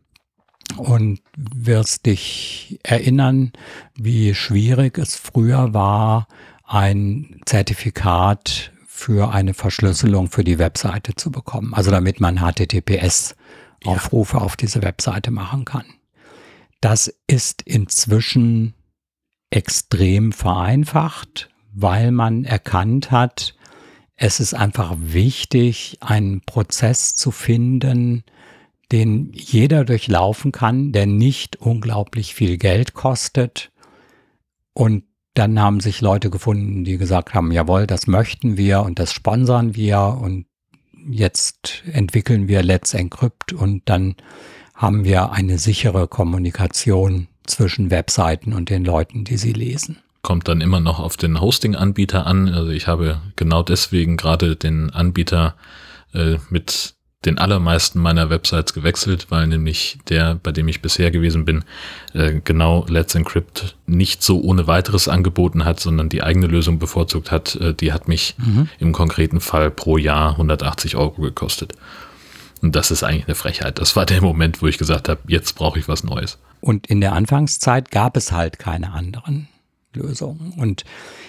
und wirst dich erinnern, wie schwierig es früher war, ein Zertifikat für eine Verschlüsselung für die Webseite zu bekommen. Also damit man HTTPS-Aufrufe auf diese Webseite machen kann. Das ist inzwischen extrem vereinfacht, weil man erkannt hat, es ist einfach wichtig, einen Prozess zu finden, den jeder durchlaufen kann, der nicht unglaublich viel Geld kostet. Und dann haben sich Leute gefunden, die gesagt haben, jawohl, das möchten wir und das sponsern wir und jetzt entwickeln wir Let's Encrypt und dann haben wir eine sichere Kommunikation zwischen Webseiten und den Leuten, die sie lesen. Kommt dann immer noch auf den Hosting-Anbieter an. Also ich habe genau deswegen gerade den Anbieter mit den allermeisten meiner Websites gewechselt, weil nämlich der, bei dem ich bisher gewesen bin, genau Let's Encrypt nicht so ohne weiteres angeboten hat, sondern die eigene Lösung bevorzugt hat. Die hat mich im konkreten Fall pro Jahr 180 € gekostet. Und das ist eigentlich eine Frechheit. Das war der Moment, wo ich gesagt habe, jetzt brauche ich was Neues. Und in der Anfangszeit gab es halt keine anderen Lösungen. Und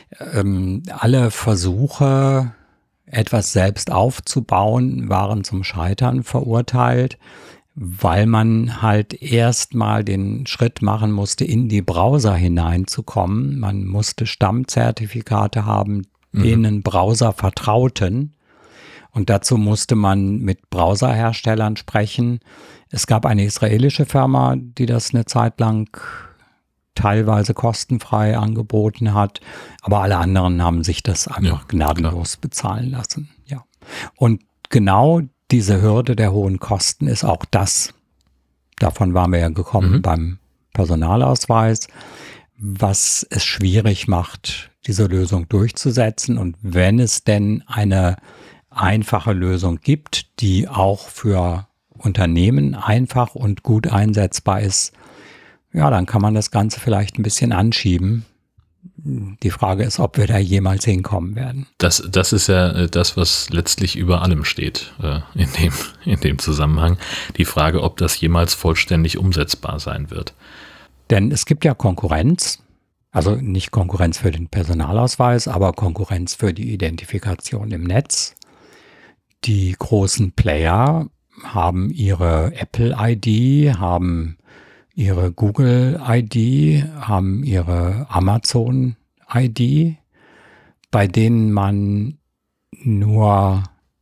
alle Versuche, etwas selbst aufzubauen, waren zum Scheitern verurteilt, weil man halt erstmal den Schritt machen musste, in die Browser hineinzukommen. Man musste Stammzertifikate haben, denen Browser vertrauten. Und dazu musste man mit Browserherstellern sprechen. Es gab eine israelische Firma, die das eine Zeit lang teilweise kostenfrei angeboten hat, aber alle anderen haben sich das einfach gnadenlos bezahlen lassen. Ja. Und genau diese Hürde der hohen Kosten ist auch das, davon waren wir ja gekommen beim Personalausweis, was es schwierig macht, diese Lösung durchzusetzen. Und wenn es denn eine einfache Lösung gibt, die auch für Unternehmen einfach und gut einsetzbar ist, ja, dann kann man das Ganze vielleicht ein bisschen anschieben. Die Frage ist, ob wir da jemals hinkommen werden. Das ist ja das, was letztlich über allem steht in dem Zusammenhang. Die Frage, ob das jemals vollständig umsetzbar sein wird. Denn es gibt ja Konkurrenz, also nicht Konkurrenz für den Personalausweis, aber Konkurrenz für die Identifikation im Netz. Die großen Player haben ihre Apple-ID, haben ihre Google-ID, haben ihre Amazon-ID, bei denen man nur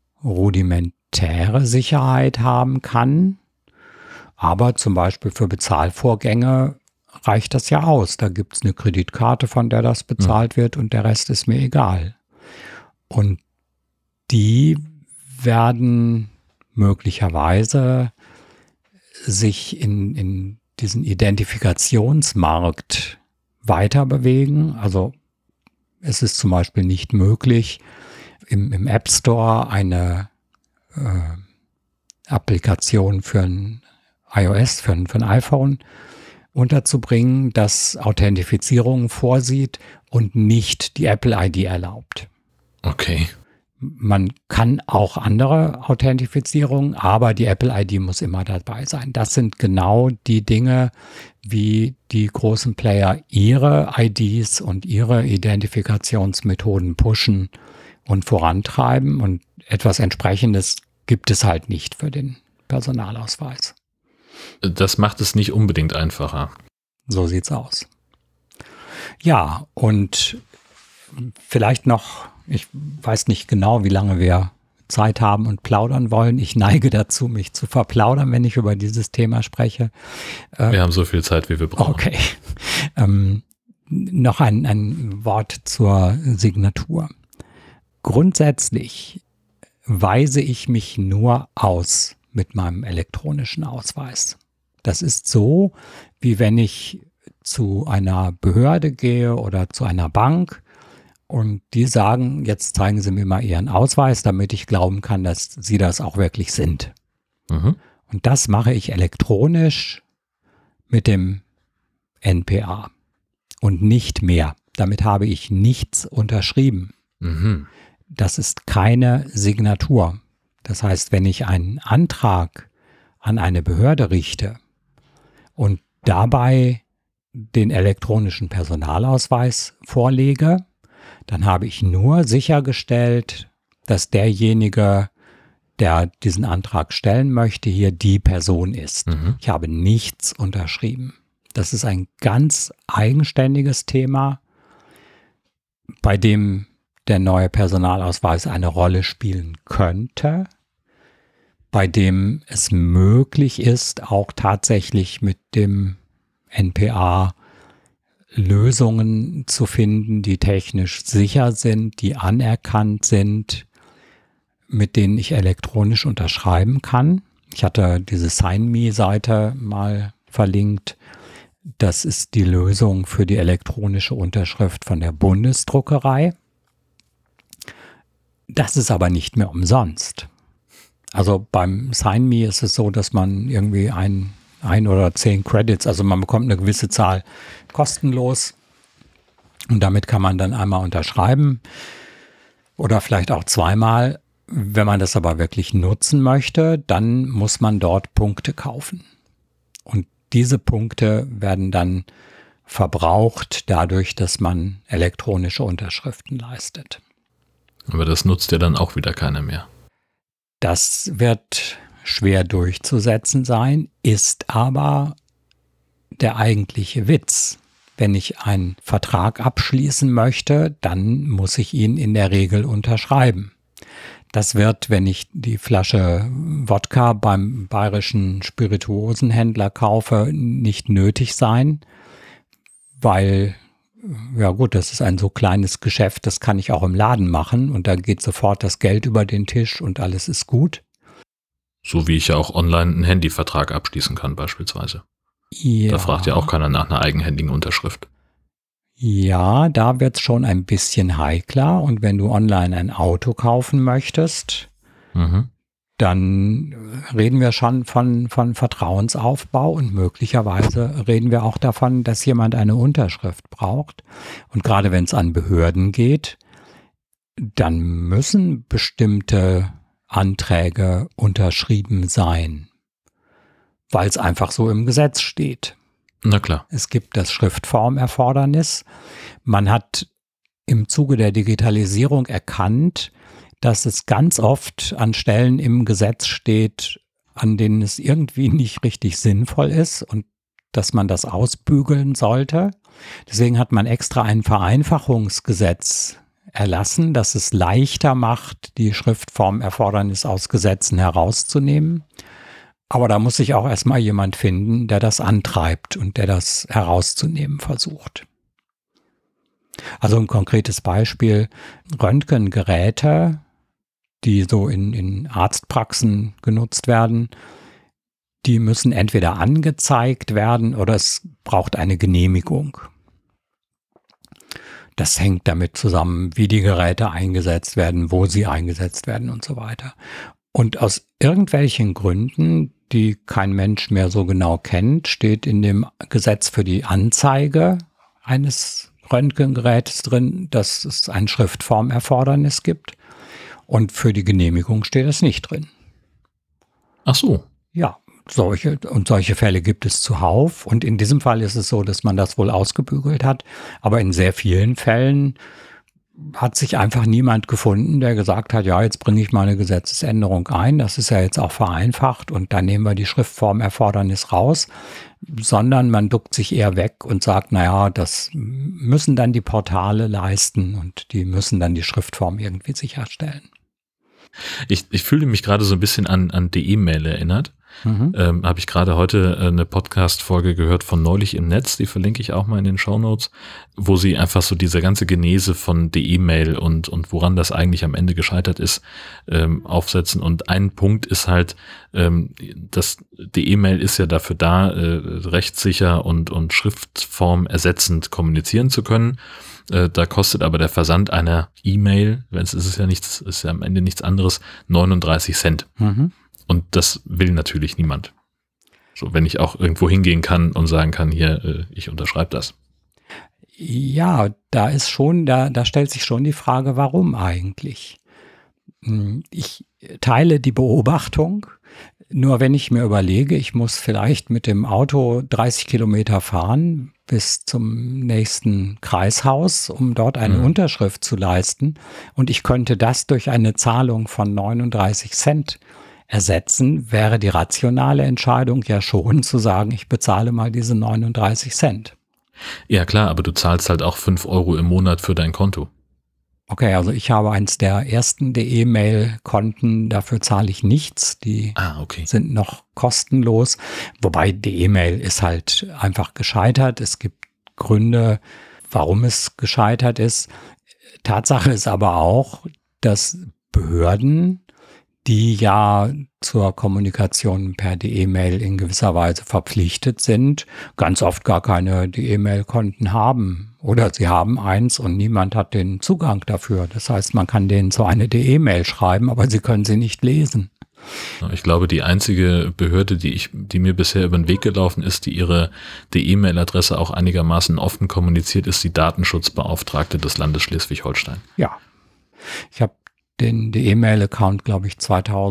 rudimentäre Sicherheit haben kann. Aber zum Beispiel für Bezahlvorgänge reicht das ja aus. Da gibt es eine Kreditkarte, von der das bezahlt wird und der Rest ist mir egal. Und die werden möglicherweise sich in diesen Identifikationsmarkt weiter bewegen. Also es ist zum Beispiel nicht möglich, im App Store eine Applikation für ein iOS, für ein iPhone unterzubringen, das Authentifizierung vorsieht und nicht die Apple ID erlaubt. Okay. Man kann auch andere Authentifizierungen, aber die Apple ID muss immer dabei sein. Das sind genau die Dinge, wie die großen Player ihre IDs und ihre Identifikationsmethoden pushen und vorantreiben. Und etwas Entsprechendes gibt es halt nicht für den Personalausweis. Das macht es nicht unbedingt einfacher. So sieht's aus. Ja, und vielleicht noch, ich weiß nicht genau, wie lange wir Zeit haben und plaudern wollen. Ich neige dazu, mich zu verplaudern, wenn ich über dieses Thema spreche. Wir haben so viel Zeit, wie wir brauchen. Okay. Noch ein Wort zur Signatur. Grundsätzlich weise ich mich nur aus mit meinem elektronischen Ausweis. Das ist so, wie wenn ich zu einer Behörde gehe oder zu einer Bank und die sagen, jetzt zeigen Sie mir mal Ihren Ausweis, damit ich glauben kann, dass Sie das auch wirklich sind. Mhm. Und das mache ich elektronisch mit dem NPA und nicht mehr. Damit habe ich nichts unterschrieben. Mhm. Das ist keine Signatur. Das heißt, wenn ich einen Antrag an eine Behörde richte und dabei den elektronischen Personalausweis vorlege, dann habe ich nur sichergestellt, dass derjenige, der diesen Antrag stellen möchte, hier die Person ist. Mhm. Ich habe nichts unterschrieben. Das ist ein ganz eigenständiges Thema, bei dem der neue Personalausweis eine Rolle spielen könnte, bei dem es möglich ist, auch tatsächlich mit dem NPA Lösungen zu finden, die technisch sicher sind, die anerkannt sind, mit denen ich elektronisch unterschreiben kann. Ich hatte diese SignMe-Seite mal verlinkt. Das ist die Lösung für die elektronische Unterschrift von der Bundesdruckerei. Das ist aber nicht mehr umsonst. Also beim SignMe ist es so, dass man irgendwie ein oder 10 Credits, also man bekommt eine gewisse Zahl kostenlos und damit kann man dann einmal unterschreiben oder vielleicht auch zweimal. Wenn man das aber wirklich nutzen möchte, dann muss man dort Punkte kaufen. Und diese Punkte werden dann verbraucht dadurch, dass man elektronische Unterschriften leistet. Aber das nutzt ja dann auch wieder keiner mehr. Das wird schwer durchzusetzen sein, ist aber der eigentliche Witz. Wenn ich einen Vertrag abschließen möchte, dann muss ich ihn in der Regel unterschreiben. Das wird, wenn ich die Flasche Wodka beim bayerischen Spirituosenhändler kaufe, nicht nötig sein, weil, ja gut, das ist ein so kleines Geschäft, das kann ich auch im Laden machen und da geht sofort das Geld über den Tisch und alles ist gut. So wie ich ja auch online einen Handyvertrag abschließen kann beispielsweise. Ja. Da fragt ja auch keiner nach einer eigenhändigen Unterschrift. Ja, da wird's schon ein bisschen heikler. Und wenn du online ein Auto kaufen möchtest, dann reden wir schon von Vertrauensaufbau und möglicherweise reden wir auch davon, dass jemand eine Unterschrift braucht. Und gerade wenn es an Behörden geht, dann müssen bestimmte Anträge unterschrieben sein, weil es einfach so im Gesetz steht. Na klar. Es gibt das Schriftformerfordernis. Man hat im Zuge der Digitalisierung erkannt, dass es ganz oft an Stellen im Gesetz steht, an denen es irgendwie nicht richtig sinnvoll ist und dass man das ausbügeln sollte. Deswegen hat man extra ein Vereinfachungsgesetz erlassen, das es leichter macht, die Schriftformerfordernis aus Gesetzen herauszunehmen. Aber da muss sich auch erstmal jemand finden, der das antreibt und der das herauszunehmen versucht. Also ein konkretes Beispiel, Röntgengeräte, die so in Arztpraxen genutzt werden, die müssen entweder angezeigt werden oder es braucht eine Genehmigung. Das hängt damit zusammen, wie die Geräte eingesetzt werden, wo sie eingesetzt werden und so weiter. Und aus irgendwelchen Gründen, die kein Mensch mehr so genau kennt, steht in dem Gesetz für die Anzeige eines Röntgengerätes drin, dass es ein Schriftformerfordernis gibt. Und für die Genehmigung steht es nicht drin. Ach so. Ja, solche Fälle gibt es zuhauf. Und in diesem Fall ist es so, dass man das wohl ausgebügelt hat. Aber in sehr vielen Fällen hat sich einfach niemand gefunden, der gesagt hat, ja, jetzt bringe ich mal eine Gesetzesänderung ein. Das ist ja jetzt auch vereinfacht und dann nehmen wir die Schriftformerfordernis raus, sondern man duckt sich eher weg und sagt, naja, das müssen dann die Portale leisten und die müssen dann die Schriftform irgendwie sicherstellen. Ich fühle mich gerade so ein bisschen an die E-Mail erinnert. Habe ich gerade heute eine Podcast-Folge gehört von Neulich im Netz, die verlinke ich auch mal in den Shownotes, wo sie einfach so diese ganze Genese von der E-Mail und woran das eigentlich am Ende gescheitert ist, aufsetzen. Und ein Punkt ist halt, dass die E-Mail ist ja dafür da, rechtssicher und Schriftform ersetzend kommunizieren zu können. Da kostet aber der Versand einer E-Mail, ist ja am Ende nichts anderes, 39 Cent. Und das will natürlich niemand. So, wenn ich auch irgendwo hingehen kann und sagen kann, hier, ich unterschreibe das. Ja, da stellt sich schon die Frage, warum eigentlich? Ich teile die Beobachtung, nur wenn ich mir überlege, ich muss vielleicht mit dem Auto 30 Kilometer fahren bis zum nächsten Kreishaus, um dort eine Unterschrift zu leisten. Und ich könnte das durch eine Zahlung von 39 Cent ersetzen, wäre die rationale Entscheidung ja schon zu sagen, ich bezahle mal diese 39 Cent. Ja klar, aber du zahlst halt auch 5 Euro im Monat für dein Konto. Okay, also ich habe eins der ersten E-Mail-Konten, dafür zahle ich nichts, die sind noch kostenlos, wobei die E-Mail ist halt einfach gescheitert. Es gibt Gründe, warum es gescheitert ist. Tatsache ist aber auch, dass Behörden, die ja zur Kommunikation per E-Mail in gewisser Weise verpflichtet sind, ganz oft gar keine E-Mail-Konten haben. Oder sie haben eins und niemand hat den Zugang dafür. Das heißt, man kann denen so eine E-Mail schreiben, aber sie können sie nicht lesen. Ich glaube, die einzige Behörde, die mir bisher über den Weg gelaufen ist, die ihre E-Mail-Adresse auch einigermaßen offen kommuniziert, ist die Datenschutzbeauftragte des Landes Schleswig-Holstein. Ja, ich habe den E-Mail-Account, glaube ich,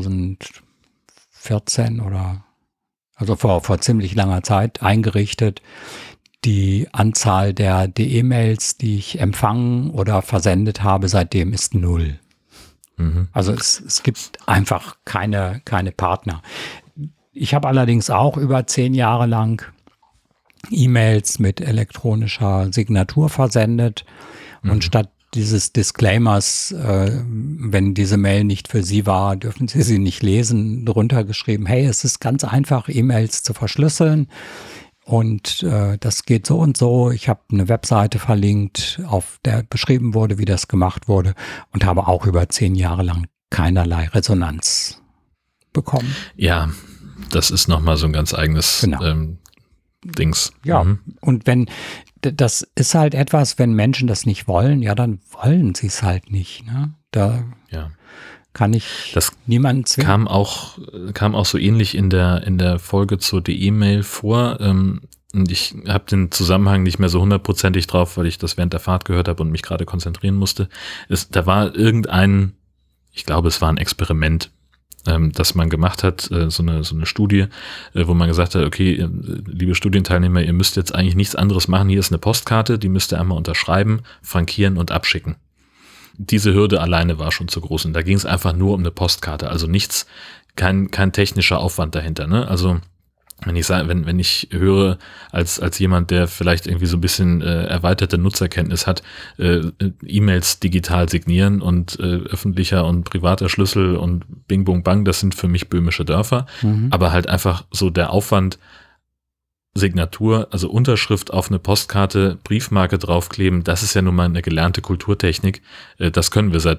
2014 also vor ziemlich langer Zeit eingerichtet. Die Anzahl der E-Mails, die ich empfangen oder versendet habe, seitdem ist 0. Also es gibt einfach keine Partner. Ich habe allerdings auch über 10 Jahre lang E-Mails mit elektronischer Signatur versendet und statt dieses Disclaimers, wenn diese Mail nicht für Sie war, dürfen Sie sie nicht lesen, drunter geschrieben, hey, es ist ganz einfach, E-Mails zu verschlüsseln und das geht so und so. Ich habe eine Webseite verlinkt, auf der beschrieben wurde, wie das gemacht wurde und habe auch über 10 Jahre lang keinerlei Resonanz bekommen. Ja, das ist nochmal so ein ganz eigenes Dings. Ja, und das ist halt etwas, wenn Menschen das nicht wollen, ja, dann wollen sie es halt nicht. Ne? Da kann ich niemanden zwingen. Kam auch so ähnlich in der Folge zur E-Mail vor. Und ich habe den Zusammenhang nicht mehr so 100%ig drauf, weil ich das während der Fahrt gehört habe und mich gerade konzentrieren musste. Da war ich glaube, es war ein Experiment, das man gemacht hat, so eine Studie, wo man gesagt hat, okay, liebe Studienteilnehmer, ihr müsst jetzt eigentlich nichts anderes machen. Hier ist eine Postkarte, die müsst ihr einmal unterschreiben, frankieren und abschicken. Diese Hürde alleine war schon zu groß und da ging es einfach nur um eine Postkarte, also kein technischer Aufwand dahinter, ne? Also wenn ich höre, als jemand, der vielleicht irgendwie so ein bisschen erweiterte Nutzerkenntnis hat, E-Mails digital signieren und öffentlicher und privater Schlüssel und Bing Bung Bang, das sind für mich böhmische Dörfer, aber halt einfach so der Aufwand, Signatur, also Unterschrift auf eine Postkarte, Briefmarke draufkleben, das ist ja nun mal eine gelernte Kulturtechnik, das können wir seit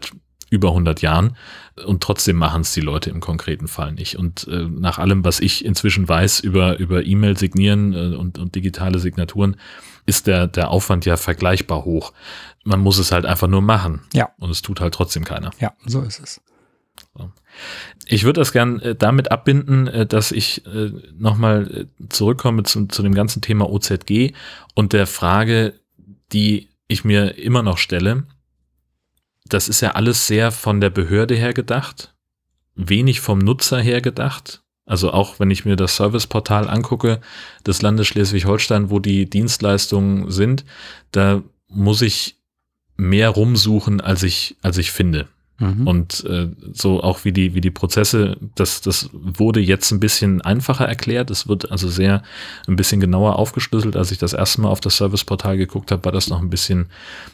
über 100 Jahren und trotzdem machen es die Leute im konkreten Fall nicht. Und nach allem, was ich inzwischen weiß über E-Mail signieren und digitale Signaturen, ist der Aufwand ja vergleichbar hoch. Man muss es halt einfach nur machen. Ja. Und es tut halt trotzdem keiner. Ja, so ist es. So. Ich würde das gern damit abbinden, dass ich nochmal zurückkomme zu dem ganzen Thema OZG und der Frage, die ich mir immer noch stelle. Das ist ja alles sehr von der Behörde her gedacht, wenig vom Nutzer her gedacht. Also auch wenn ich mir das Serviceportal angucke des Landes Schleswig-Holstein, wo die Dienstleistungen sind, da muss ich mehr rumsuchen, als ich finde. Mhm. Und so auch wie die Prozesse, das wurde jetzt ein bisschen einfacher erklärt. Es wird also ein bisschen genauer aufgeschlüsselt. Als ich das erste Mal auf das Serviceportal geguckt habe, war das noch ein bisschen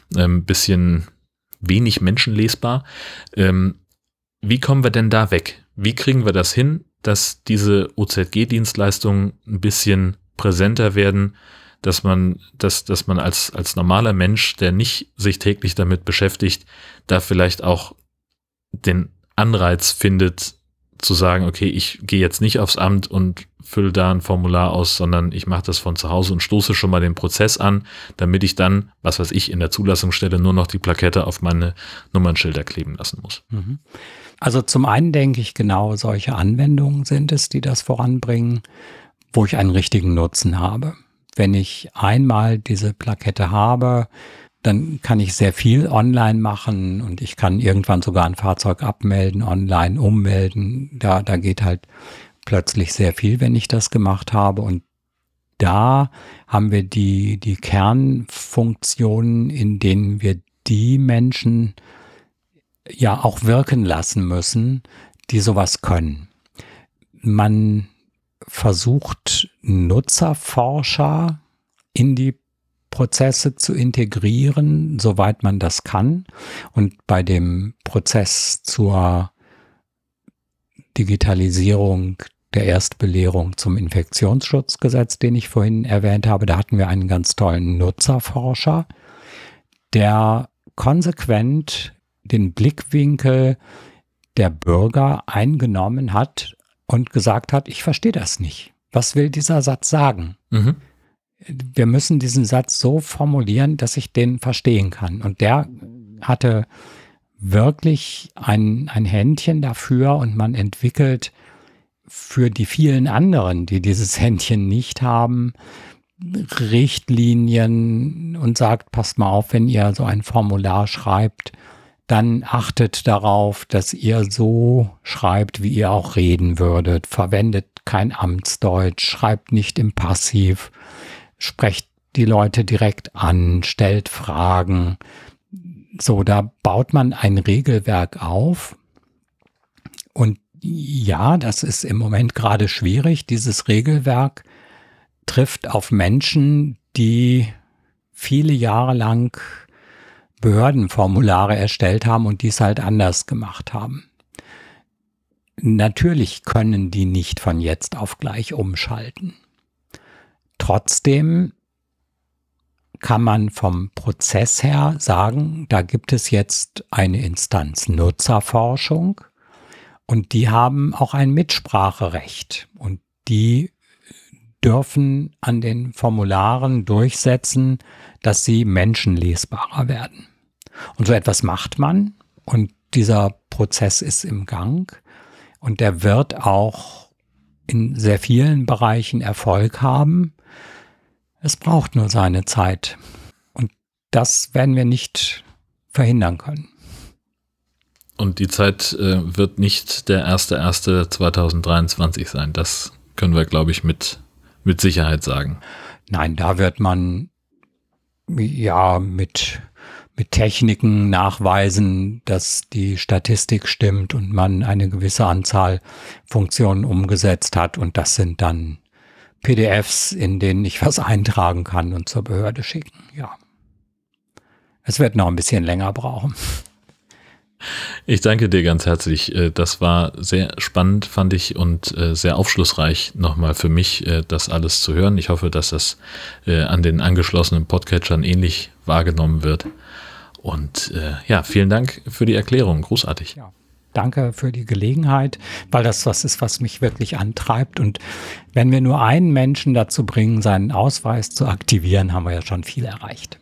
wenig menschenlesbar. Wie kommen wir denn da weg? Wie kriegen wir das hin, dass diese OZG-Dienstleistungen ein bisschen präsenter werden, dass man als normaler Mensch, der nicht sich täglich damit beschäftigt, da vielleicht auch den Anreiz findet, zu sagen, okay, ich gehe jetzt nicht aufs Amt und fülle da ein Formular aus, sondern ich mache das von zu Hause und stoße schon mal den Prozess an, damit ich dann, was weiß ich, in der Zulassungsstelle nur noch die Plakette auf meine Nummernschilder kleben lassen muss. Also zum einen denke ich, genau solche Anwendungen sind es, die das voranbringen, wo ich einen richtigen Nutzen habe. Wenn ich einmal diese Plakette habe, dann kann ich sehr viel online machen und ich kann irgendwann sogar ein Fahrzeug abmelden, online ummelden. Da geht halt plötzlich sehr viel, wenn ich das gemacht habe. Und da haben wir die Kernfunktionen, in denen wir die Menschen ja auch wirken lassen müssen, die sowas können. Man versucht, Nutzerforscher in die Prozesse zu integrieren, soweit man das kann. Und bei dem Prozess zur Digitalisierung der Erstbelehrung zum Infektionsschutzgesetz, den ich vorhin erwähnt habe, da hatten wir einen ganz tollen Nutzerforscher, der konsequent den Blickwinkel der Bürger eingenommen hat und gesagt hat, ich verstehe das nicht. Was will dieser Satz sagen? Mhm. Wir müssen diesen Satz so formulieren, dass ich den verstehen kann. Und der hatte wirklich ein Händchen dafür und man entwickelt für die vielen anderen, die dieses Händchen nicht haben, Richtlinien und sagt, passt mal auf, wenn ihr so ein Formular schreibt, dann achtet darauf, dass ihr so schreibt, wie ihr auch reden würdet. Verwendet kein Amtsdeutsch, schreibt nicht im Passiv. Sprecht die Leute direkt an, stellt Fragen. So, da baut man ein Regelwerk auf. Und ja, das ist im Moment gerade schwierig. Dieses Regelwerk trifft auf Menschen, die viele Jahre lang Behördenformulare erstellt haben und dies halt anders gemacht haben. Natürlich können die nicht von jetzt auf gleich umschalten. Trotzdem kann man vom Prozess her sagen, da gibt es jetzt eine Instanz Nutzerforschung und die haben auch ein Mitspracherecht und die dürfen an den Formularen durchsetzen, dass sie menschenlesbarer werden. Und so etwas macht man und dieser Prozess ist im Gang und der wird auch in sehr vielen Bereichen Erfolg haben. Es braucht nur seine Zeit. Und das werden wir nicht verhindern können. Und die Zeit wird nicht der 1.1.2023 sein. Das können wir, glaube ich, mit Sicherheit sagen. Nein, da wird man ja mit Techniken nachweisen, dass die Statistik stimmt und man eine gewisse Anzahl Funktionen umgesetzt hat. Und das sind dann PDFs, in denen ich was eintragen kann und zur Behörde schicken. Ja. Es wird noch ein bisschen länger brauchen. Ich danke dir ganz herzlich. Das war sehr spannend, fand ich, und sehr aufschlussreich nochmal für mich, das alles zu hören. Ich hoffe, dass das an den angeschlossenen Podcatchern ähnlich wahrgenommen wird. Und ja, vielen Dank für die Erklärung. Großartig. Ja. Danke für die Gelegenheit, weil das was ist, was mich wirklich antreibt. Und wenn wir nur einen Menschen dazu bringen, seinen Ausweis zu aktivieren, haben wir ja schon viel erreicht.